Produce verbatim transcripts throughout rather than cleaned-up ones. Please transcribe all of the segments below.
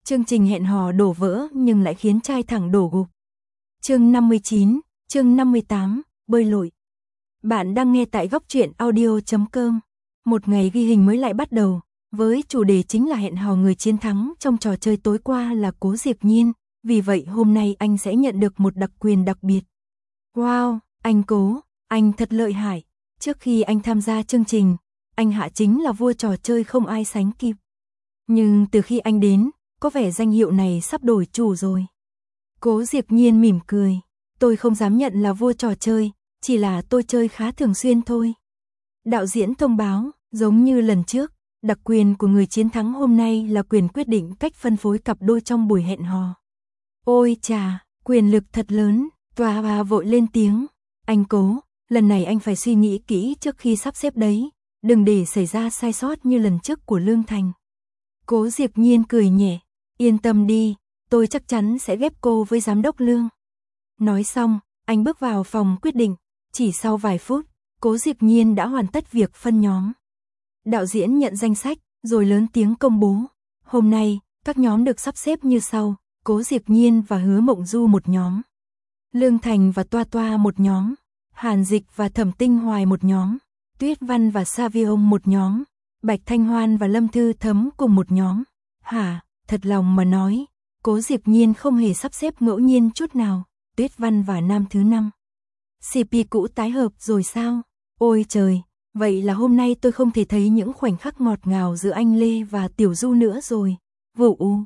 Chương trình hẹn hò đổ vỡ nhưng lại khiến trai thẳng đổ gục. Chương năm mươi chín, chương năm mươi tám, bơi lội. Bạn đang nghe tại góc truyện audio chấm com. Một ngày ghi hình mới lại bắt đầu, với chủ đề chính là hẹn hò người chiến thắng trong trò chơi tối qua là Cố Diệp Nhiên, vì vậy hôm nay anh sẽ nhận được một đặc quyền đặc biệt. Wow, anh Cố, anh thật lợi hại. Trước khi anh tham gia chương trình, anh Hạ chính là vua trò chơi không ai sánh kịp. Nhưng từ khi anh đến, có vẻ danh hiệu này sắp đổi chủ rồi. Cố Diệp Nhiên mỉm cười, tôi không dám nhận là vua trò chơi, chỉ là tôi chơi khá thường xuyên thôi. Đạo diễn thông báo, giống như lần trước, đặc quyền của người chiến thắng hôm nay là quyền quyết định cách phân phối cặp đôi trong buổi hẹn hò. Ôi chà, quyền lực thật lớn, Tòa Bà vội lên tiếng. Anh Cố, lần này anh phải suy nghĩ kỹ trước khi sắp xếp đấy, đừng để xảy ra sai sót như lần trước của Lương Thành. Cố Diệp Nhiên cười nhẹ, yên tâm đi, tôi chắc chắn sẽ ghép cô với giám đốc Lương. Nói xong, anh bước vào phòng quyết định, chỉ sau vài phút, Cố Diệp Nhiên đã hoàn tất việc phân nhóm. Đạo diễn nhận danh sách, rồi lớn tiếng công bố. Hôm nay, các nhóm được sắp xếp như sau, Cố Diệp Nhiên và Hứa Mộng Du một nhóm. Lương Thành và Toa Toa một nhóm. Hàn Dịch và Thẩm Tinh Hoài một nhóm. Tuyết Văn và Savion một nhóm. Bạch Thanh Hoan và Lâm Thư Thấm cùng một nhóm. Hả, thật lòng mà nói, Cố Diệp Nhiên không hề sắp xếp ngẫu nhiên chút nào. Tuyết Văn và Nam thứ năm. xê pê cũ tái hợp rồi sao? Ôi trời, vậy là hôm nay tôi không thể thấy những khoảnh khắc ngọt ngào giữa anh Lê và Tiểu Du nữa rồi. Vũ U.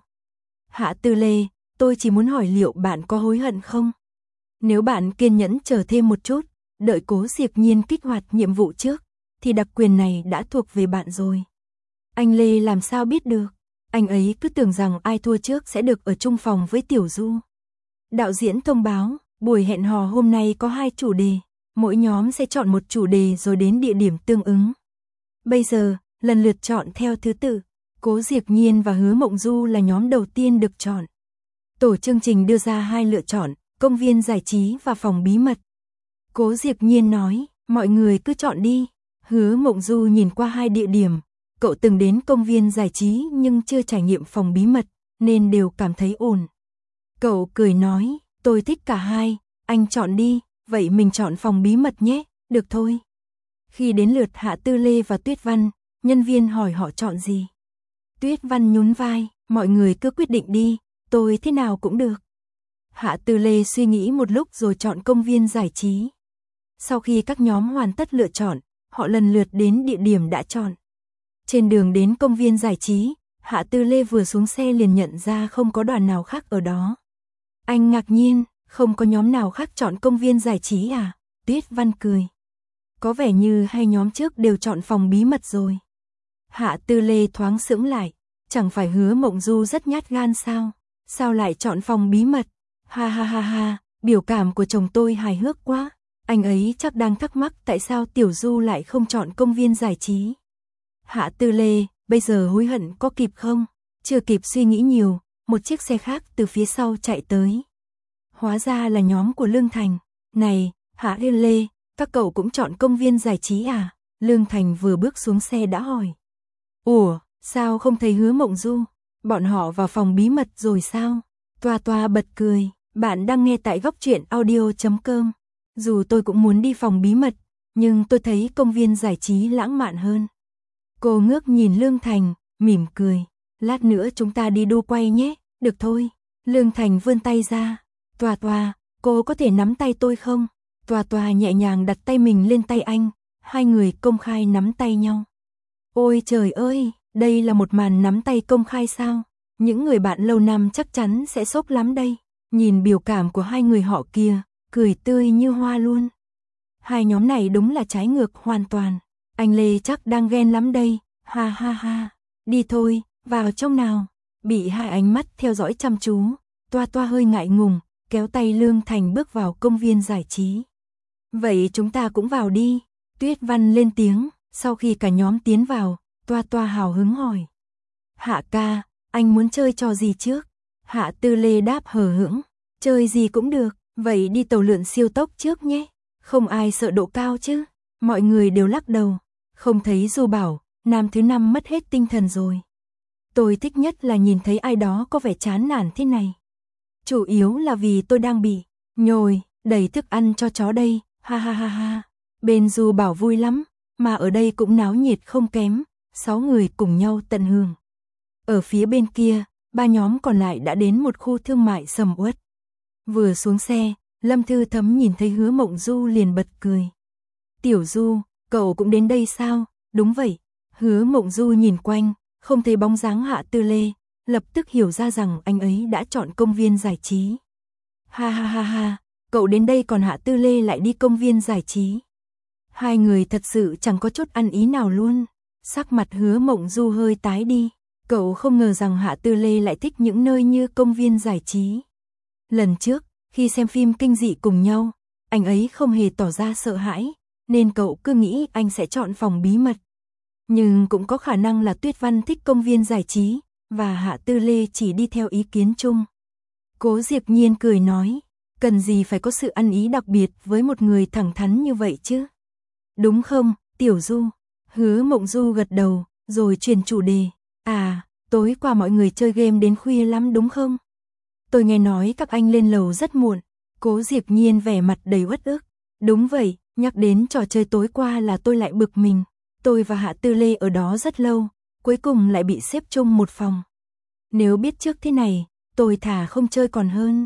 Hạ Tư Lê, tôi chỉ muốn hỏi liệu bạn có hối hận không? Nếu bạn kiên nhẫn chờ thêm một chút, đợi Cố Diệp Nhiên kích hoạt nhiệm vụ trước, thì đặc quyền này đã thuộc về bạn rồi. Anh Lê làm sao biết được? Anh ấy cứ tưởng rằng ai thua trước sẽ được ở chung phòng với Tiểu Du. Đạo diễn thông báo, buổi hẹn hò hôm nay có hai chủ đề, mỗi nhóm sẽ chọn một chủ đề rồi đến địa điểm tương ứng. Bây giờ, lần lượt chọn theo thứ tự, Cố Diệp Nhiên và Hứa Mộng Du là nhóm đầu tiên được chọn. Tổ chương trình đưa ra hai lựa chọn, công viên giải trí và phòng bí mật. Cố Diệp Nhiên nói, mọi người cứ chọn đi. Hứa Mộng Du nhìn qua hai địa điểm, cậu từng đến công viên giải trí nhưng chưa trải nghiệm phòng bí mật, nên đều cảm thấy ổn. Cậu cười nói, tôi thích cả hai, anh chọn đi, vậy mình chọn phòng bí mật nhé, được thôi. Khi đến lượt Hạ Tư Lê và Tuyết Văn, nhân viên hỏi họ chọn gì. Tuyết Văn nhún vai, mọi người cứ quyết định đi, tôi thế nào cũng được. Hạ Tư Lê suy nghĩ một lúc rồi chọn công viên giải trí. Sau khi các nhóm hoàn tất lựa chọn, họ lần lượt đến địa điểm đã chọn. Trên đường đến công viên giải trí, Hạ Tư Lê vừa xuống xe liền nhận ra không có đoàn nào khác ở đó. Anh ngạc nhiên, không có nhóm nào khác chọn công viên giải trí à? Tuyết Văn cười. Có vẻ như hai nhóm trước đều chọn phòng bí mật rồi. Hạ Tư Lê thoáng sững lại, chẳng phải Hứa Mộng Du rất nhát gan sao? Sao lại chọn phòng bí mật? Ha ha ha ha, biểu cảm của chồng tôi hài hước quá. Anh ấy chắc đang thắc mắc tại sao Tiểu Du lại không chọn công viên giải trí. Hạ Tư Lê, bây giờ hối hận có kịp không? Chưa kịp suy nghĩ nhiều, một chiếc xe khác từ phía sau chạy tới. Hóa ra là nhóm của Lương Thành. Này, Hạ Tư Lê, các cậu cũng chọn công viên giải trí à? Lương Thành vừa bước xuống xe đã hỏi. Ủa, sao không thấy Hứa Mộng Du? Bọn họ vào phòng bí mật rồi sao? Toa Toa bật cười, bạn đang nghe tại góc truyện audio chấm com. Dù tôi cũng muốn đi phòng bí mật, nhưng tôi thấy công viên giải trí lãng mạn hơn. Cô ngước nhìn Lương Thành, mỉm cười. Lát nữa chúng ta đi đu quay nhé, được thôi. Lương Thành vươn tay ra. Toa Toa, cô có thể nắm tay tôi không? Toa Toa nhẹ nhàng đặt tay mình lên tay anh, hai người công khai nắm tay nhau. Ôi trời ơi, đây là một màn nắm tay công khai sao? Những người bạn lâu năm chắc chắn sẽ sốc lắm đây. Nhìn biểu cảm của hai người họ kia, cười tươi như hoa luôn. Hai nhóm này đúng là trái ngược hoàn toàn. Anh Lê chắc đang ghen lắm đây, ha ha ha. Đi thôi, vào trong nào. Bị hai ánh mắt theo dõi chăm chú, Toa Toa hơi ngại ngùng, kéo tay Lương Thành bước vào công viên giải trí. Vậy chúng ta cũng vào đi. Tuyết Văn lên tiếng, sau khi cả nhóm tiến vào, Toa Toa hào hứng hỏi. Hạ ca, anh muốn chơi trò gì trước? Hạ Tư Lê đáp hờ hững, chơi gì cũng được, vậy đi tàu lượn siêu tốc trước nhé. Không ai sợ độ cao chứ? Mọi người đều lắc đầu, không thấy Du bảo, Nam thứ năm mất hết tinh thần rồi. Tôi thích nhất là nhìn thấy ai đó có vẻ chán nản thế này. Chủ yếu là vì tôi đang bị nhồi, đầy thức ăn cho chó đây, ha ha ha ha. Bên Du bảo vui lắm, mà ở đây cũng náo nhiệt không kém, sáu người cùng nhau tận hưởng. Ở phía bên kia, ba nhóm còn lại đã đến một khu thương mại sầm uất. Vừa xuống xe, Lâm Thư Thấm nhìn thấy Hứa Mộng Du liền bật cười. Tiểu Du, cậu cũng đến đây sao? Đúng vậy. Hứa Mộng Du nhìn quanh, không thấy bóng dáng Hạ Tư Lê, lập tức hiểu ra rằng anh ấy đã chọn công viên giải trí. Ha ha ha ha, cậu đến đây còn Hạ Tư Lê lại đi công viên giải trí. Hai người thật sự chẳng có chút ăn ý nào luôn. Sắc mặt Hứa Mộng Du hơi tái đi. Cậu không ngờ rằng Hạ Tư Lê lại thích những nơi như công viên giải trí. Lần trước, khi xem phim kinh dị cùng nhau, anh ấy không hề tỏ ra sợ hãi, nên cậu cứ nghĩ anh sẽ chọn phòng bí mật. Nhưng cũng có khả năng là Tuyết Văn thích công viên giải trí, và Hạ Tư Lê chỉ đi theo ý kiến chung. Cố Diệp Nhiên cười nói, cần gì phải có sự ăn ý đặc biệt với một người thẳng thắn như vậy chứ? Đúng không, Tiểu Du? Hứa Mộng Du gật đầu, rồi chuyển chủ đề. À, tối qua mọi người chơi game đến khuya lắm đúng không? Tôi nghe nói các anh lên lầu rất muộn. Cố Diệp Nhiên vẻ mặt đầy uất ức. Đúng vậy, nhắc đến trò chơi tối qua là tôi lại bực mình. Tôi và Hạ Tư Lê ở đó rất lâu, cuối cùng lại bị xếp chung một phòng. Nếu biết trước thế này, tôi thà không chơi còn hơn.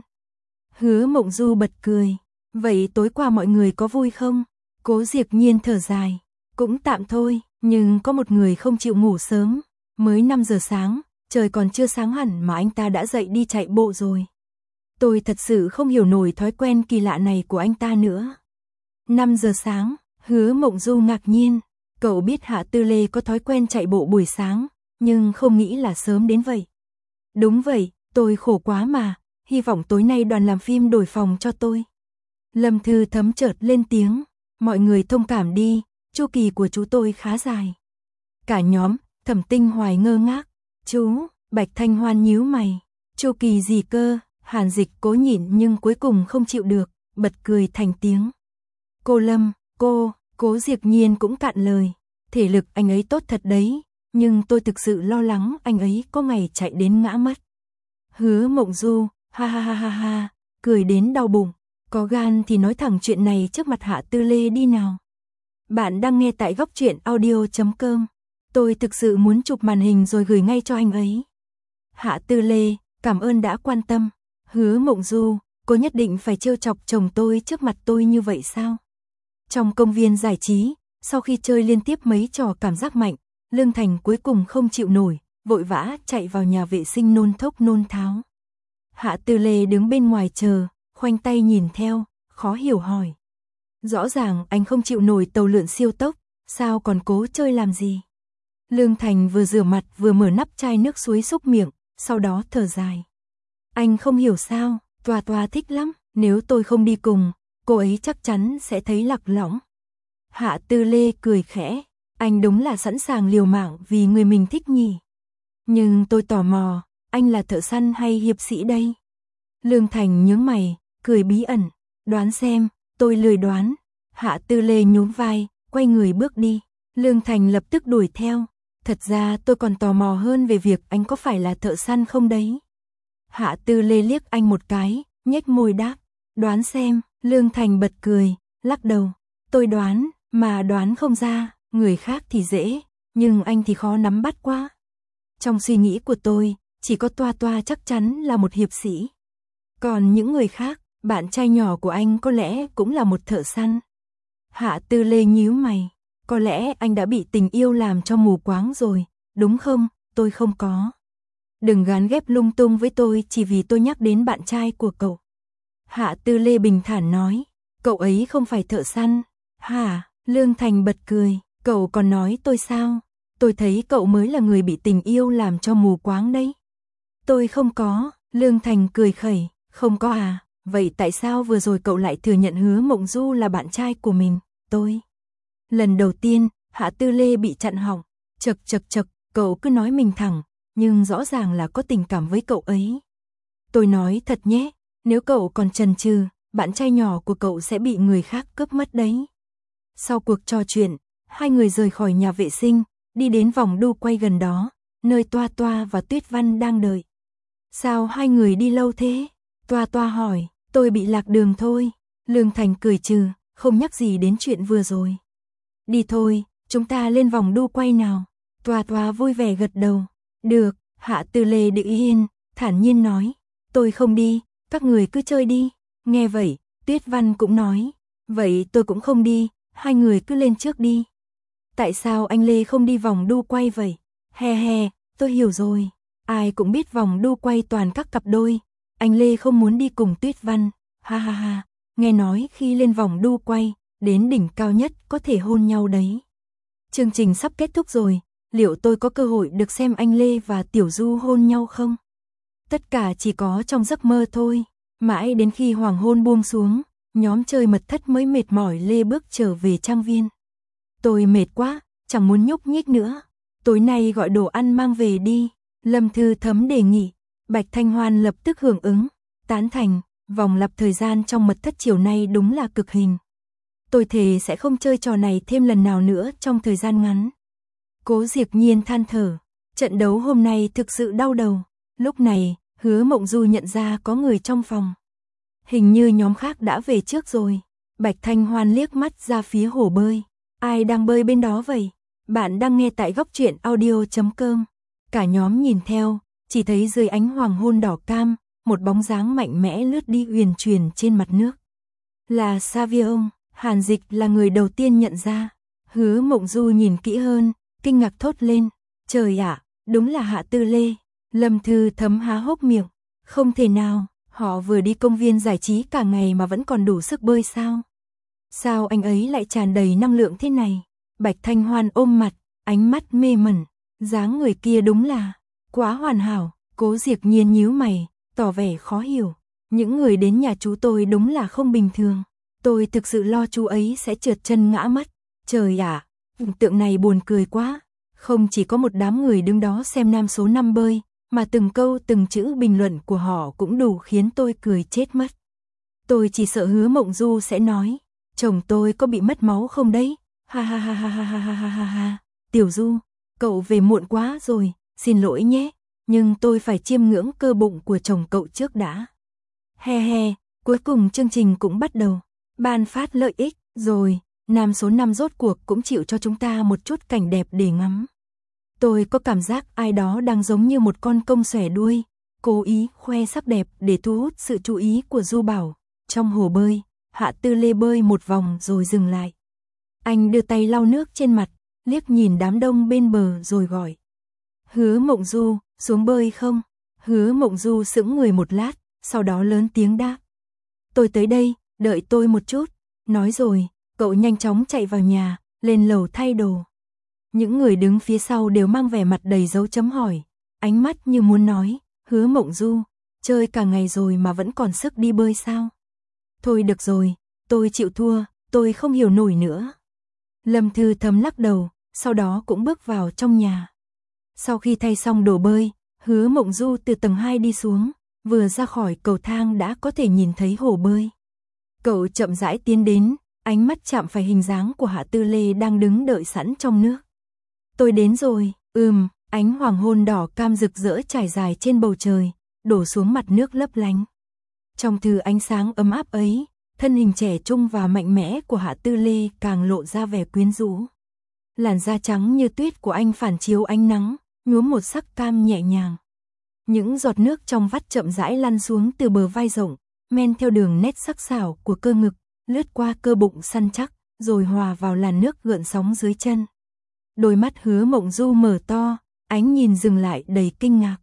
Hứa Mộng Du bật cười. Vậy tối qua mọi người có vui không? Cố Diệp Nhiên thở dài. Cũng tạm thôi, nhưng có một người không chịu ngủ sớm. Mới năm giờ sáng, trời còn chưa sáng hẳn mà anh ta đã dậy đi chạy bộ rồi. Tôi thật sự không hiểu nổi thói quen kỳ lạ này của anh ta nữa. năm giờ sáng, Hứa Mộng Du ngạc nhiên. Cậu biết Hạ Tư Lê có thói quen chạy bộ buổi sáng, nhưng không nghĩ là sớm đến vậy. Đúng vậy, tôi khổ quá mà, hy vọng tối nay đoàn làm phim đổi phòng cho tôi. Lâm Thư Thấm chợt lên tiếng, mọi người thông cảm đi, chu kỳ của chú tôi khá dài. Cả nhóm, Thẩm Tinh Hoài ngơ ngác, chú, Bạch Thanh Hoan nhíu mày, chu kỳ gì cơ? Hàn Dịch cố nhịn nhưng cuối cùng không chịu được, bật cười thành tiếng. Cô Lâm, cô, Cố Diệp Nhiên cũng cạn lời, thể lực anh ấy tốt thật đấy, nhưng tôi thực sự lo lắng anh ấy có ngày chạy đến ngã mất. Hứa Mộng Du, ha ha ha ha ha, cười đến đau bụng, có gan thì nói thẳng chuyện này trước mặt Hạ Tư Lê đi nào. Bạn đang nghe tại góc truyện audio chấm com. Tôi thực sự muốn chụp màn hình rồi gửi ngay cho anh ấy. Hạ Tư Lê, cảm ơn đã quan tâm. Hứa Mộng Du, cô nhất định phải trêu chọc chồng tôi trước mặt tôi như vậy sao? Trong công viên giải trí, sau khi chơi liên tiếp mấy trò cảm giác mạnh, Lương Thành cuối cùng không chịu nổi, vội vã chạy vào nhà vệ sinh nôn thốc nôn tháo. Hạ Tư Lê đứng bên ngoài chờ, khoanh tay nhìn theo, khó hiểu hỏi. Rõ ràng anh không chịu nổi tàu lượn siêu tốc, sao còn cố chơi làm gì? Lương Thành vừa rửa mặt vừa mở nắp chai nước suối xúc miệng, sau đó thở dài. Anh không hiểu sao, Toa Toa thích lắm, nếu tôi không đi cùng, cô ấy chắc chắn sẽ thấy lạc lõng. Hạ Tư Lê cười khẽ, anh đúng là sẵn sàng liều mạng vì người mình thích nhỉ. Nhưng tôi tò mò, anh là thợ săn hay hiệp sĩ đây? Lương Thành nhướng mày, cười bí ẩn, đoán xem, tôi lười đoán. Hạ Tư Lê nhún vai, quay người bước đi. Lương Thành lập tức đuổi theo. Thật ra tôi còn tò mò hơn về việc anh có phải là thợ săn không đấy. Hạ Tư Lê liếc anh một cái, nhếch môi đáp, đoán xem. Lương Thành bật cười, lắc đầu. Tôi đoán, mà đoán không ra, người khác thì dễ, nhưng anh thì khó nắm bắt quá. Trong suy nghĩ của tôi, chỉ có Toa Toa chắc chắn là một hiệp sĩ. Còn những người khác, bạn trai nhỏ của anh có lẽ cũng là một thợ săn. Hạ Tư Lê nhíu mày, có lẽ anh đã bị tình yêu làm cho mù quáng rồi, đúng không? Tôi không có. Đừng gán ghép lung tung với tôi chỉ vì tôi nhắc đến bạn trai của cậu. Hạ Tư Lê bình thản nói, cậu ấy không phải thợ săn. Hả? Lương Thành bật cười, cậu còn nói tôi sao? Tôi thấy cậu mới là người bị tình yêu làm cho mù quáng đấy. Tôi không có. Lương Thành cười khẩy, không có à? Vậy tại sao vừa rồi cậu lại thừa nhận Hứa Mộng Du là bạn trai của mình? Tôi. Lần đầu tiên, Hạ Tư Lê bị chặn họng, chật chật chật, cậu cứ nói mình thẳng, nhưng rõ ràng là có tình cảm với cậu ấy. Tôi nói thật nhé, nếu cậu còn chần chừ, bạn trai nhỏ của cậu sẽ bị người khác cướp mất đấy. Sau cuộc trò chuyện, hai người rời khỏi nhà vệ sinh, đi đến vòng đu quay gần đó, nơi Toa Toa và Tuyết Văn đang đợi. Sao hai người đi lâu thế? Toa Toa hỏi, tôi bị lạc đường thôi. Lương Thành cười trừ, không nhắc gì đến chuyện vừa rồi. Đi thôi, chúng ta lên vòng đu quay nào. Toa Toa vui vẻ gật đầu. Được, Hạ Tư Lê định yên, thản nhiên nói. Tôi không đi, các người cứ chơi đi. Nghe vậy, Tuyết Văn cũng nói. Vậy tôi cũng không đi, hai người cứ lên trước đi. Tại sao anh Lê không đi vòng đu quay vậy? He he, tôi hiểu rồi. Ai cũng biết vòng đu quay toàn các cặp đôi. Anh Lê không muốn đi cùng Tuyết Văn. Ha ha ha, nghe nói khi lên vòng đu quay, đến đỉnh cao nhất có thể hôn nhau đấy. Chương trình sắp kết thúc rồi, liệu tôi có cơ hội được xem anh Lê và Tiểu Du hôn nhau không? Tất cả chỉ có trong giấc mơ thôi. Mãi đến khi hoàng hôn buông xuống, nhóm chơi mật thất mới mệt mỏi lê bước trở về trang viên. Tôi mệt quá, chẳng muốn nhúc nhích nữa. Tối nay gọi đồ ăn mang về đi. Lâm Thư Thấm đề nghị. Bạch Thanh Hoan lập tức hưởng ứng. Tán thành, vòng lặp thời gian trong mật thất chiều nay đúng là cực hình. Tôi thề sẽ không chơi trò này thêm lần nào nữa trong thời gian ngắn. Cố Diệp Nhiên than thở. Trận đấu hôm nay thực sự đau đầu. Lúc này, Hứa Mộng Du nhận ra có người trong phòng. Hình như nhóm khác đã về trước rồi. Bạch Thanh Hoan liếc mắt ra phía hồ bơi. Ai đang bơi bên đó vậy? Bạn đang nghe tại góc truyện audio chấm com. Cả nhóm nhìn theo, chỉ thấy dưới ánh hoàng hôn đỏ cam, một bóng dáng mạnh mẽ lướt đi uyển chuyển trên mặt nước. Là Savion, Hàn Dịch là người đầu tiên nhận ra. Hứa Mộng Du nhìn kỹ hơn, kinh ngạc thốt lên. Trời ạ, đúng là Hạ Tư Lê. Lâm Thư Thấm há hốc miệng. Không thể nào, họ vừa đi công viên giải trí cả ngày mà vẫn còn đủ sức bơi sao? Sao anh ấy lại tràn đầy năng lượng thế này? Bạch Thanh Hoan ôm mặt, ánh mắt mê mẩn. Dáng người kia đúng là quá hoàn hảo. Cố Diệp Nhiên nhíu mày, tỏ vẻ khó hiểu. Những người đến nhà chú tôi đúng là không bình thường. Tôi thực sự lo chú ấy sẽ trượt chân ngã mất. Trời ạ, à, tượng này buồn cười quá. Không chỉ có một đám người đứng đó xem nam số năm bơi, mà từng câu từng chữ bình luận của họ cũng đủ khiến tôi cười chết mất. Tôi chỉ sợ Hứa Mộng Du sẽ nói, chồng tôi có bị mất máu không đấy? Ha ha ha ha ha ha ha ha ha. Tiểu Du, cậu về muộn quá rồi, xin lỗi nhé, nhưng tôi phải chiêm ngưỡng cơ bụng của chồng cậu trước đã. He he, cuối cùng chương trình cũng bắt đầu. Ban phát lợi ích, rồi, nam số năm rốt cuộc cũng chịu cho chúng ta một chút cảnh đẹp để ngắm. Tôi có cảm giác ai đó đang giống như một con công xòe đuôi, cố ý khoe sắc đẹp để thu hút sự chú ý của Du Bảo. Trong hồ bơi, Hạ Tư Lê bơi một vòng rồi dừng lại. Anh đưa tay lau nước trên mặt, liếc nhìn đám đông bên bờ rồi gọi. Hứa Mộng Du, xuống bơi không? Hứa Mộng Du sững người một lát, sau đó lớn tiếng đáp. Tôi tới đây, đợi tôi một chút. Nói rồi, cậu nhanh chóng chạy vào nhà, lên lầu thay đồ. Những người đứng phía sau đều mang vẻ mặt đầy dấu chấm hỏi, ánh mắt như muốn nói, Hứa Mộng Du, chơi cả ngày rồi mà vẫn còn sức đi bơi sao? Thôi được rồi, tôi chịu thua, tôi không hiểu nổi nữa. Lâm Thư Thấm lắc đầu, sau đó cũng bước vào trong nhà. Sau khi thay xong đồ bơi, Hứa Mộng Du từ tầng hai đi xuống, vừa ra khỏi cầu thang đã có thể nhìn thấy hồ bơi. Cậu chậm rãi tiến đến, ánh mắt chạm phải hình dáng của Hạ Tư Lê đang đứng đợi sẵn trong nước. Tôi đến rồi, ừm, ánh hoàng hôn đỏ cam rực rỡ trải dài trên bầu trời, đổ xuống mặt nước lấp lánh. Trong thứ ánh sáng ấm áp ấy, thân hình trẻ trung và mạnh mẽ của Hạ Tư Lê càng lộ ra vẻ quyến rũ. Làn da trắng như tuyết của anh phản chiếu ánh nắng, nhuốm một sắc cam nhẹ nhàng. Những giọt nước trong vắt chậm rãi lăn xuống từ bờ vai rộng, men theo đường nét sắc sảo của cơ ngực, lướt qua cơ bụng săn chắc, rồi hòa vào làn nước gợn sóng dưới chân. Đôi mắt Hứa Mộng Du mở to, ánh nhìn dừng lại đầy kinh ngạc.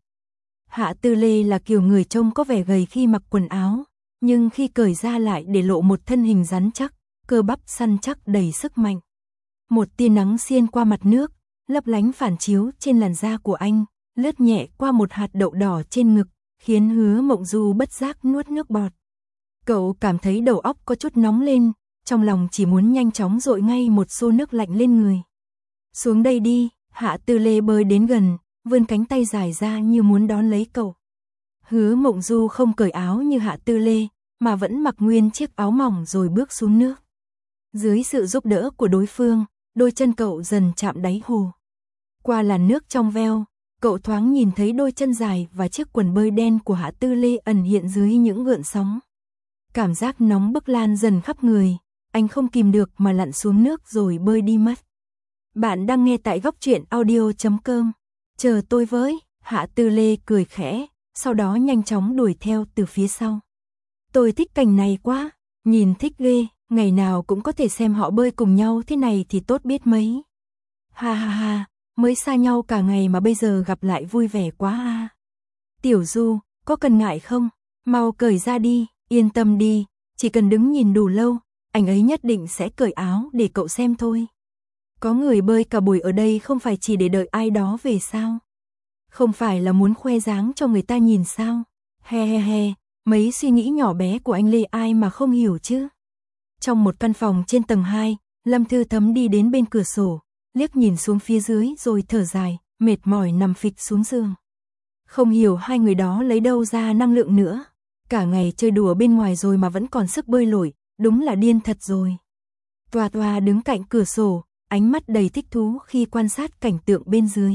Hạ Tư Lê là kiểu người trông có vẻ gầy khi mặc quần áo, nhưng khi cởi ra lại để lộ một thân hình rắn chắc, cơ bắp săn chắc đầy sức mạnh. Một tia nắng xiên qua mặt nước, lấp lánh phản chiếu trên làn da của anh, lướt nhẹ qua một hạt đậu đỏ trên ngực, khiến Hứa Mộng Du bất giác nuốt nước bọt. Cậu cảm thấy đầu óc có chút nóng lên, trong lòng chỉ muốn nhanh chóng dội ngay một xô nước lạnh lên người. Xuống đây đi, Hạ Tư Lê bơi đến gần, vươn cánh tay dài ra như muốn đón lấy cậu. Hứa Mộng Du không cởi áo như Hạ Tư Lê, mà vẫn mặc nguyên chiếc áo mỏng rồi bước xuống nước. Dưới sự giúp đỡ của đối phương, đôi chân cậu dần chạm đáy hồ. Qua làn nước trong veo, Cậu thoáng nhìn thấy đôi chân dài và chiếc quần bơi đen của Hạ Tư Lê ẩn hiện dưới những gợn sóng. Cảm giác nóng bức lan dần khắp người, anh không kìm được mà lặn xuống nước rồi bơi đi mất. Bạn đang nghe tại góc truyện audio chấm com. Chờ tôi với, Hạ Tư Lê cười khẽ, sau đó nhanh chóng đuổi theo từ phía sau. Tôi thích cảnh này quá, nhìn thích ghê, ngày nào cũng có thể xem họ bơi cùng nhau thế này thì tốt biết mấy. Ha ha ha, mới xa nhau cả ngày mà bây giờ gặp lại vui vẻ quá à. Tiểu Du, có cần ngại không? Mau cởi ra đi, yên tâm đi, chỉ cần đứng nhìn đủ lâu, anh ấy nhất định sẽ cởi áo để cậu xem thôi. Có người bơi cả buổi ở đây không phải chỉ để đợi ai đó về sao? Không phải là muốn khoe dáng cho người ta nhìn sao? He he he, mấy suy nghĩ nhỏ bé của anh Lê ai mà không hiểu chứ? Trong một căn phòng trên tầng hai, Lâm Thư Thấm đi đến bên cửa sổ, liếc nhìn xuống phía dưới rồi thở dài, mệt mỏi nằm phịch xuống giường. Không hiểu hai người đó lấy đâu ra năng lượng nữa. Cả ngày chơi đùa bên ngoài rồi mà vẫn còn sức bơi lội, đúng là điên thật rồi. Tòa Tòa đứng cạnh cửa sổ, ánh mắt đầy thích thú khi quan sát cảnh tượng bên dưới.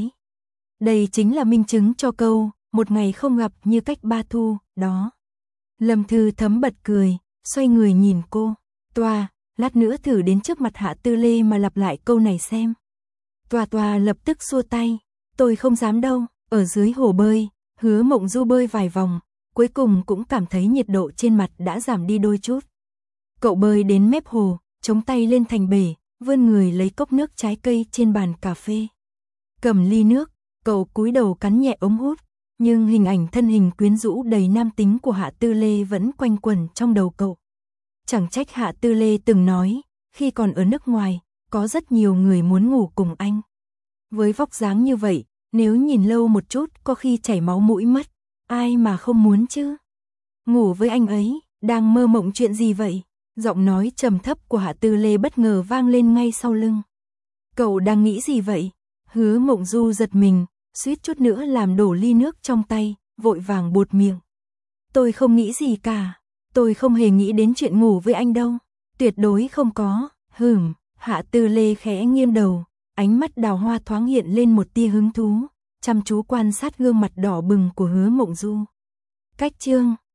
Đây chính là minh chứng cho câu, một ngày không gặp như cách ba thu, đó. Lâm Thư Thấm bật cười, xoay người nhìn cô. Tòa, lát nữa thử đến trước mặt Hạ Tư Lê mà lặp lại câu này xem. Tòa Tòa lập tức xua tay, tôi không dám đâu. Ở dưới hồ bơi, Hứa Mộng Du bơi vài vòng, cuối cùng cũng cảm thấy nhiệt độ trên mặt đã giảm đi đôi chút. Cậu bơi đến mép hồ, chống tay lên thành bể, vươn người lấy cốc nước trái cây trên bàn cà phê. Cầm ly nước, cậu cúi đầu cắn nhẹ ống hút, nhưng hình ảnh thân hình quyến rũ đầy nam tính của Hạ Tư Lê vẫn quanh quẩn trong đầu cậu. Chẳng trách Hạ Tư Lê từng nói, khi còn ở nước ngoài, có rất nhiều người muốn ngủ cùng anh. Với vóc dáng như vậy, nếu nhìn lâu một chút có khi chảy máu mũi mất, ai mà không muốn chứ. Ngủ với anh ấy, đang mơ mộng chuyện gì vậy? Giọng nói trầm thấp của Hạ Tư Lê bất ngờ vang lên ngay sau lưng. Cậu đang nghĩ gì vậy? Hứa Mộng Du giật mình, suýt chút nữa làm đổ ly nước trong tay, vội vàng buột miệng. Tôi không nghĩ gì cả, tôi không hề nghĩ đến chuyện ngủ với anh đâu, tuyệt đối không có. Hừm, Hạ Tư Lê khẽ nghiêng đầu, ánh mắt đào hoa thoáng hiện lên một tia hứng thú, chăm chú quan sát gương mặt đỏ bừng của Hứa Mộng Du. Cách chương